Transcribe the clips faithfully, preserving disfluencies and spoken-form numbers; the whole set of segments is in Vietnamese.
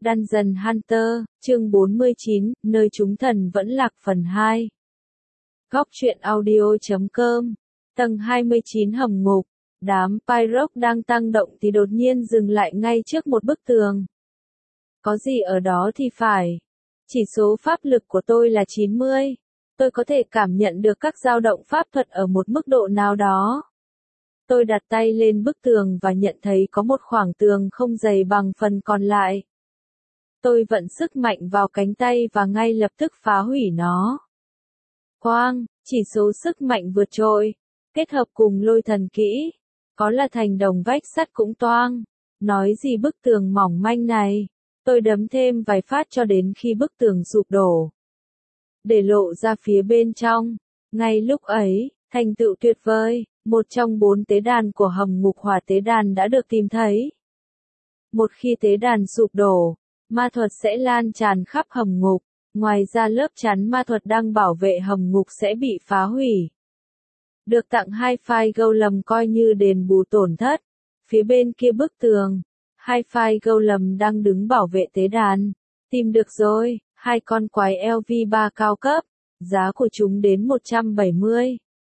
Dungeon Hunter, chương bốn mươi chín, nơi chúng thần vẫn lạc phần hai. Góc truyện audio chấm com, tầng hai mươi chín hầm ngục, đám Pyrox đang tăng động thì đột nhiên dừng lại ngay trước một bức tường. Có gì ở đó thì phải. Chỉ số pháp lực của tôi là chín mươi. Tôi có thể cảm nhận được các dao động pháp thuật ở một mức độ nào đó. Tôi đặt tay lên bức tường và nhận thấy có một khoảng tường không dày bằng phần còn lại. Tôi vận sức mạnh vào cánh tay và ngay lập tức phá hủy nó. Quang, chỉ số sức mạnh vượt trội, kết hợp cùng lôi thần kỹ, có là thành đồng vách sắt cũng toang. Nói gì bức tường mỏng manh này, tôi đấm thêm vài phát cho đến khi bức tường sụp đổ. Để lộ ra phía bên trong, ngay lúc ấy, thành tựu tuyệt vời, một trong bốn tế đàn của hầm ngục hỏa tế đàn đã được tìm thấy. Một khi tế đàn sụp đổ, ma thuật sẽ lan tràn khắp hầm ngục, ngoài ra lớp chắn ma thuật đang bảo vệ hầm ngục sẽ bị phá hủy. Được tặng hai file golem coi như đền bù tổn thất. Phía bên kia bức tường, hai file golem đang đứng bảo vệ tế đàn. Tìm được rồi, hai con quái L V ba cao cấp, giá của chúng đến một trăm bảy mươi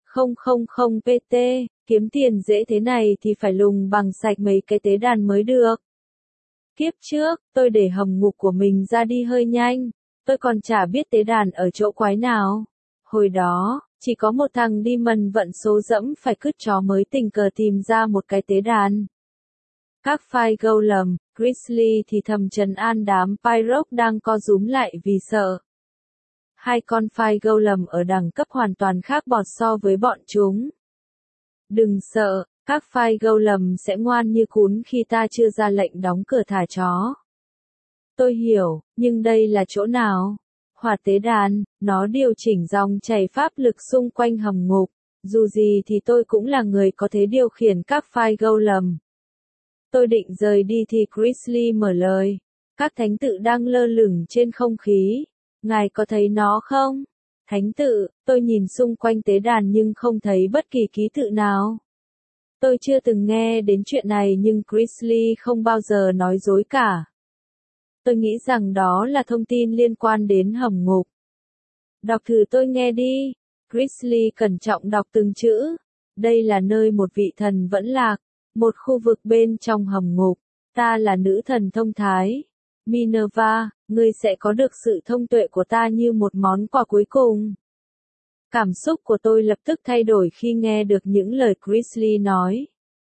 nghìn P T, kiếm tiền dễ thế này thì phải lùng bằng sạch mấy cái tế đàn mới được. Kiếp trước, tôi để hầm ngục của mình ra đi hơi nhanh, tôi còn chả biết tế đàn ở chỗ quái nào. Hồi đó, chỉ có một thằng đi mần vận số dẫm phải cứt chó mới tình cờ tìm ra một cái tế đàn. Các file golem, Grizzly thì thầm trấn an đám Pyrox đang co rúm lại vì sợ. Hai con file golem ở đẳng cấp hoàn toàn khác bọt so với bọn chúng. Đừng sợ, các file golem sẽ ngoan như cún khi ta chưa ra lệnh đóng cửa thả chó. Tôi hiểu, nhưng đây là chỗ nào? Hỏa tế đàn, nó điều chỉnh dòng chảy pháp lực xung quanh hầm ngục. Dù gì thì tôi cũng là người có thể điều khiển các file golem. Tôi định rời đi thì Grizzly mở lời. Các thánh tự đang lơ lửng trên không khí. Ngài có thấy nó không? Thánh tự, tôi nhìn xung quanh tế đàn nhưng không thấy bất kỳ ký tự nào. Tôi chưa từng nghe đến chuyện này nhưng Grizzly không bao giờ nói dối cả. Tôi nghĩ rằng đó là thông tin liên quan đến hầm ngục. Đọc thử tôi nghe đi. Grizzly cẩn trọng đọc từng chữ. Đây là nơi một vị thần vẫn lạc. Một khu vực bên trong hầm ngục. Ta là nữ thần thông thái. Minerva, ngươi sẽ có được sự thông tuệ của ta như một món quà cuối cùng. Cảm xúc của tôi lập tức thay đổi khi nghe được những lời Grizzly nói.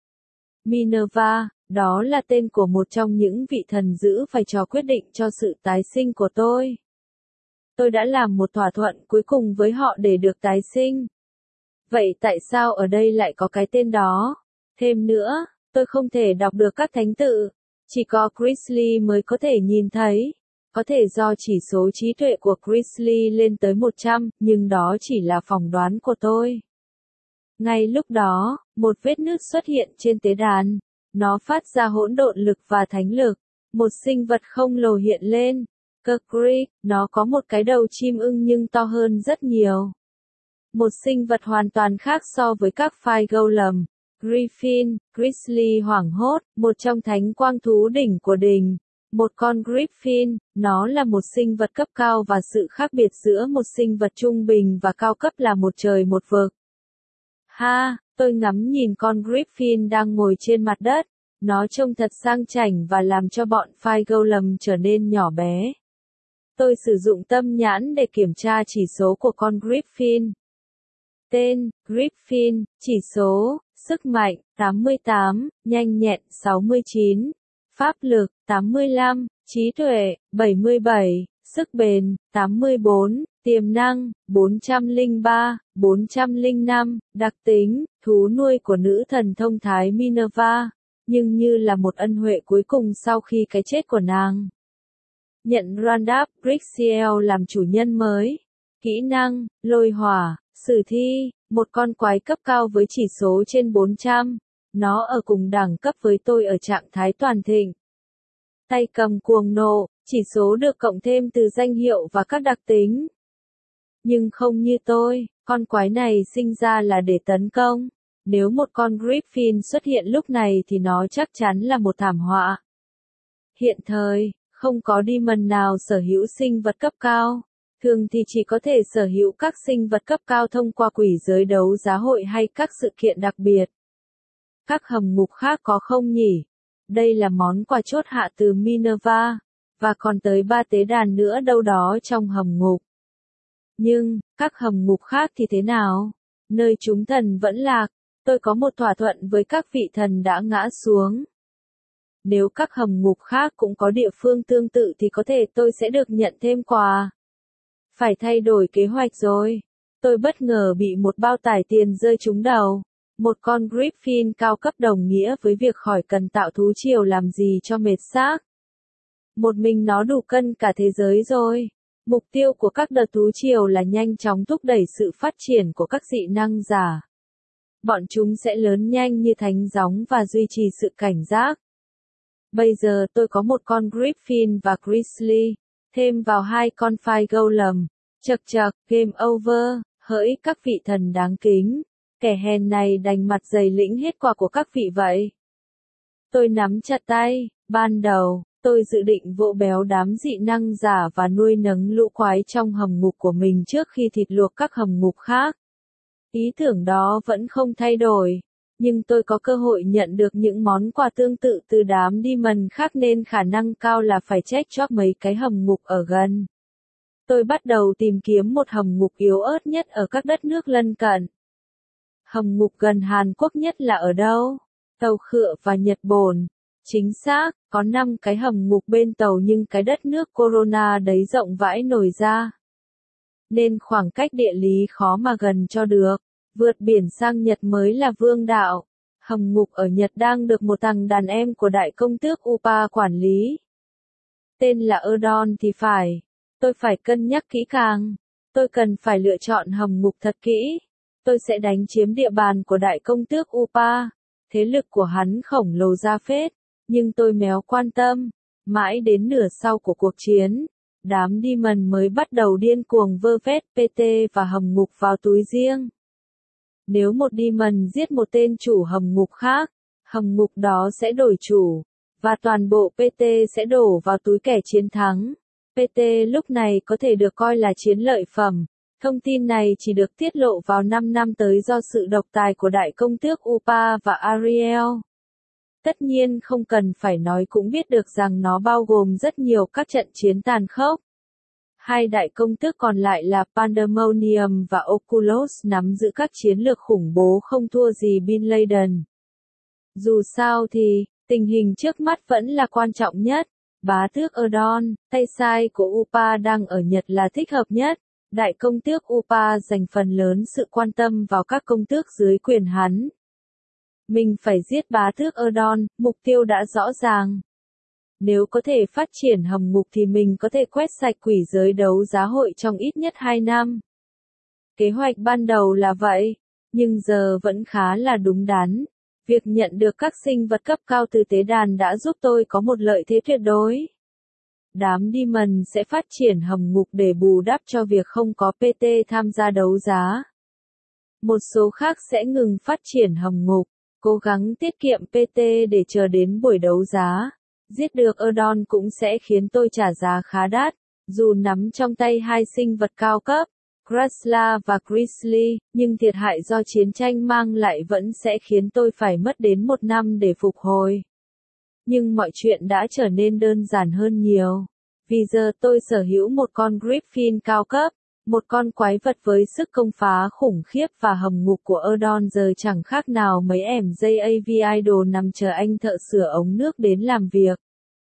Minerva, đó là tên của một trong những vị thần giữ vai trò quyết định cho sự tái sinh của tôi. Tôi đã làm một thỏa thuận cuối cùng với họ để được tái sinh. Vậy tại sao ở đây lại có cái tên đó? Thêm nữa, tôi không thể đọc được các thánh tự. Chỉ có Grizzly mới có thể nhìn thấy. Có thể do chỉ số trí tuệ của Grizzly lên tới một trăm, nhưng đó chỉ là phỏng đoán của tôi. Ngay lúc đó, một vết nứt xuất hiện trên tế đàn. Nó phát ra hỗn độn lực và thánh lực. Một sinh vật không lồ hiện lên. Kukri, nó có một cái đầu chim ưng nhưng to hơn rất nhiều. Một sinh vật hoàn toàn khác so với các file golem. Griffin, Grizzly hoảng hốt, một trong thánh quang thú đỉnh của đỉnh. Một con Griffin, nó là một sinh vật cấp cao và sự khác biệt giữa một sinh vật trung bình và cao cấp là một trời một vực. Ha, tôi ngắm nhìn con Griffin đang ngồi trên mặt đất. Nó trông thật sang chảnh và làm cho bọn file golem trở nên nhỏ bé. Tôi sử dụng tâm nhãn để kiểm tra chỉ số của con Griffin. Tên, Griffin, chỉ số, sức mạnh, tám mươi tám, nhanh nhẹn, sáu mươi chín, pháp lực, tám mươi lăm, trí tuệ, bảy mươi bảy, sức bền, tám mươi bốn, tiềm năng, bốn trăm lẻ ba, bốn trăm lẻ năm, đặc tính, thú nuôi của nữ thần thông thái Minerva, nhưng như là một ân huệ cuối cùng sau khi cái chết của nàng. Nhận Randap Brixiel làm chủ nhân mới. Kỹ năng, lôi hỏa, sử thi, một con quái cấp cao với chỉ số trên bốn trăm. Nó ở cùng đẳng cấp với tôi ở trạng thái toàn thịnh. Tay cầm cuồng nộ, chỉ số được cộng thêm từ danh hiệu và các đặc tính. Nhưng không như tôi, con quái này sinh ra là để tấn công. Nếu một con Griffin xuất hiện lúc này thì nó chắc chắn là một thảm họa. Hiện thời, Không có demon nào sở hữu sinh vật cấp cao. Thường thì chỉ có thể sở hữu các sinh vật cấp cao thông qua quỷ giới đấu giá hội hay các sự kiện đặc biệt. Các hầm ngục khác có không nhỉ? Đây là món quà chốt hạ từ Minerva, và còn tới ba tế đàn nữa đâu đó trong hầm ngục. Nhưng, các hầm ngục khác thì thế nào? Nơi chúng thần vẫn lạc, tôi có một thỏa thuận với các vị thần đã ngã xuống. Nếu các hầm ngục khác cũng có địa phương tương tự thì có thể tôi sẽ được nhận thêm quà. Phải thay đổi kế hoạch rồi. Tôi bất ngờ bị một bao tải tiền rơi trúng đầu. Một con Griffin cao cấp đồng nghĩa với việc khỏi cần tạo thú triều làm gì cho mệt xác. Một mình nó đủ cân cả thế giới rồi. Mục tiêu của các đợt thú triều là nhanh chóng thúc đẩy sự phát triển của các dị năng giả. Bọn chúng sẽ lớn nhanh như thánh gióng và duy trì sự cảnh giác. Bây giờ tôi có một con Griffin và Grizzly, thêm vào hai con Fire Golem. Chật chật, game over, hỡi các vị thần đáng kính. Kẻ hèn này đành mặt dày lĩnh hết quà của các vị vậy. Tôi nắm chặt tay, ban đầu, tôi dự định vỗ béo đám dị năng giả và nuôi nấng lũ quái trong hầm ngục của mình trước khi thịt luộc các hầm ngục khác. Ý tưởng đó vẫn không thay đổi, nhưng tôi có cơ hội nhận được những món quà tương tự từ đám demon khác nên khả năng cao là phải check chóp mấy cái hầm ngục ở gần. Tôi bắt đầu tìm kiếm một hầm ngục yếu ớt nhất ở các đất nước lân cận. Hầm ngục gần Hàn Quốc nhất là ở đâu? Tàu Khựa và Nhật Bổn. Chính xác, có năm cái hầm ngục bên tàu nhưng cái đất nước Corona đấy rộng vãi nổi ra. Nên khoảng cách địa lý khó mà gần cho được. Vượt biển sang Nhật mới là vương đạo. Hầm ngục ở Nhật đang được một thằng đàn em của đại công tước Upa quản lý. Tên là Erdon thì phải. Tôi phải cân nhắc kỹ càng. Tôi cần phải lựa chọn hầm ngục thật kỹ. Tôi sẽ đánh chiếm địa bàn của đại công tước Upa. Thế lực của hắn khổng lồ ra phết. Nhưng tôi méo quan tâm. Mãi đến nửa sau của cuộc chiến, đám demon mới bắt đầu điên cuồng vơ vét pê tê và hầm ngục vào túi riêng. Nếu một demon giết một tên chủ hầm ngục khác, hầm ngục đó sẽ đổi chủ, và toàn bộ pê tê sẽ đổ vào túi kẻ chiến thắng. pê tê lúc này có thể được coi là chiến lợi phẩm. Thông tin này chỉ được tiết lộ vào năm năm tới do sự độc tài của đại công tước Upa và Ariel. Tất nhiên không cần phải nói cũng biết được rằng nó bao gồm rất nhiều các trận chiến tàn khốc. Hai đại công tước còn lại là Pandemonium và Oculus nắm giữ các chiến lược khủng bố không thua gì Bin Laden. Dù sao thì, tình hình trước mắt vẫn là quan trọng nhất. Bá tước Erdon, tay sai của Upa đang ở Nhật là thích hợp nhất. Đại công tước Upa dành phần lớn sự quan tâm vào các công tước dưới quyền hắn. Mình phải giết bá tước Erdon, mục tiêu đã rõ ràng. Nếu có thể phát triển hầm ngục thì mình có thể quét sạch quỷ giới đấu giá hội trong ít nhất hai năm. Kế hoạch ban đầu là vậy, nhưng giờ vẫn khá là đúng đắn. Việc nhận được các sinh vật cấp cao từ tế đàn đã giúp tôi có một lợi thế tuyệt đối. Đám demon sẽ phát triển hầm ngục để bù đắp cho việc không có pê tê tham gia đấu giá. Một số khác sẽ ngừng phát triển hầm ngục, cố gắng tiết kiệm pê tê để chờ đến buổi đấu giá. Giết được Erdon cũng sẽ khiến tôi trả giá khá đắt, dù nắm trong tay hai sinh vật cao cấp, Krasla và Grizzly, nhưng thiệt hại do chiến tranh mang lại vẫn sẽ khiến tôi phải mất đến một năm để phục hồi. Nhưng mọi chuyện đã trở nên đơn giản hơn nhiều. Vì giờ tôi sở hữu một con Griffin cao cấp, một con quái vật với sức công phá khủng khiếp và hầm ngục của Erdon giờ chẳng khác nào mấy ẻm dây a vê idol nằm chờ anh thợ sửa ống nước đến làm việc.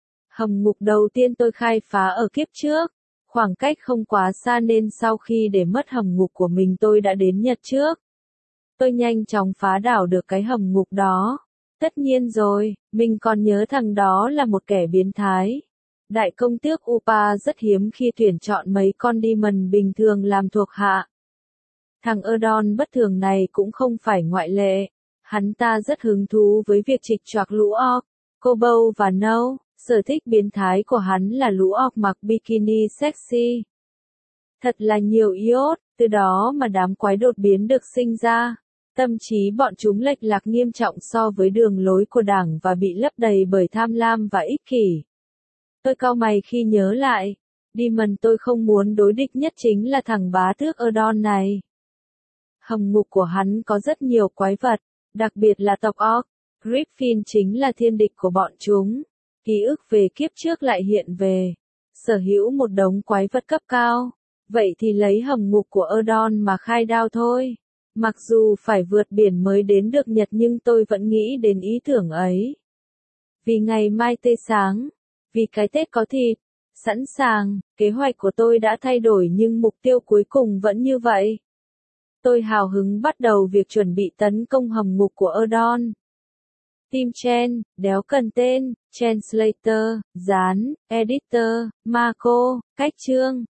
Hầm ngục đầu tiên tôi khai phá ở kiếp trước, khoảng cách không quá xa nên sau khi để mất hầm ngục của mình tôi đã đến Nhật trước. Tôi nhanh chóng phá đảo được cái hầm ngục đó. Tất nhiên rồi, mình còn nhớ thằng đó là một kẻ biến thái. Đại công tước Upa rất hiếm khi tuyển chọn mấy con demon bình thường làm thuộc hạ. Thằng Erdon bất thường này cũng không phải ngoại lệ. Hắn ta rất hứng thú với việc trịch choạc lũ orc, Kobold và Nâu. Sở thích biến thái của hắn là lũ orc mặc bikini sexy. Thật là nhiều iốt, từ đó mà đám quái đột biến được sinh ra. Tâm trí bọn chúng lệch lạc nghiêm trọng so với đường lối của đảng và bị lấp đầy bởi tham lam và ích kỷ. Tôi cau mày khi nhớ lại. Demon tôi không muốn đối địch nhất chính là thằng bá tước Erdon này. Hầm ngục của hắn có rất nhiều quái vật, đặc biệt là tộc Orc. Griffin chính là thiên địch của bọn chúng. Ký ức về kiếp trước lại hiện về. Sở hữu một đống quái vật cấp cao. Vậy thì lấy hầm ngục của Erdon mà khai đao thôi. Mặc dù phải vượt biển mới đến được Nhật nhưng tôi vẫn nghĩ đến ý tưởng ấy. Vì ngày mai tươi sáng. Vì cái Tết có thịt. Sẵn sàng, kế hoạch của tôi đã thay đổi nhưng mục tiêu cuối cùng vẫn như vậy. Tôi hào hứng bắt đầu việc chuẩn bị tấn công hầm ngục của Erdon. Tim Chen, đéo cần tên, Translator, dán, Editor, Marco, cách chương.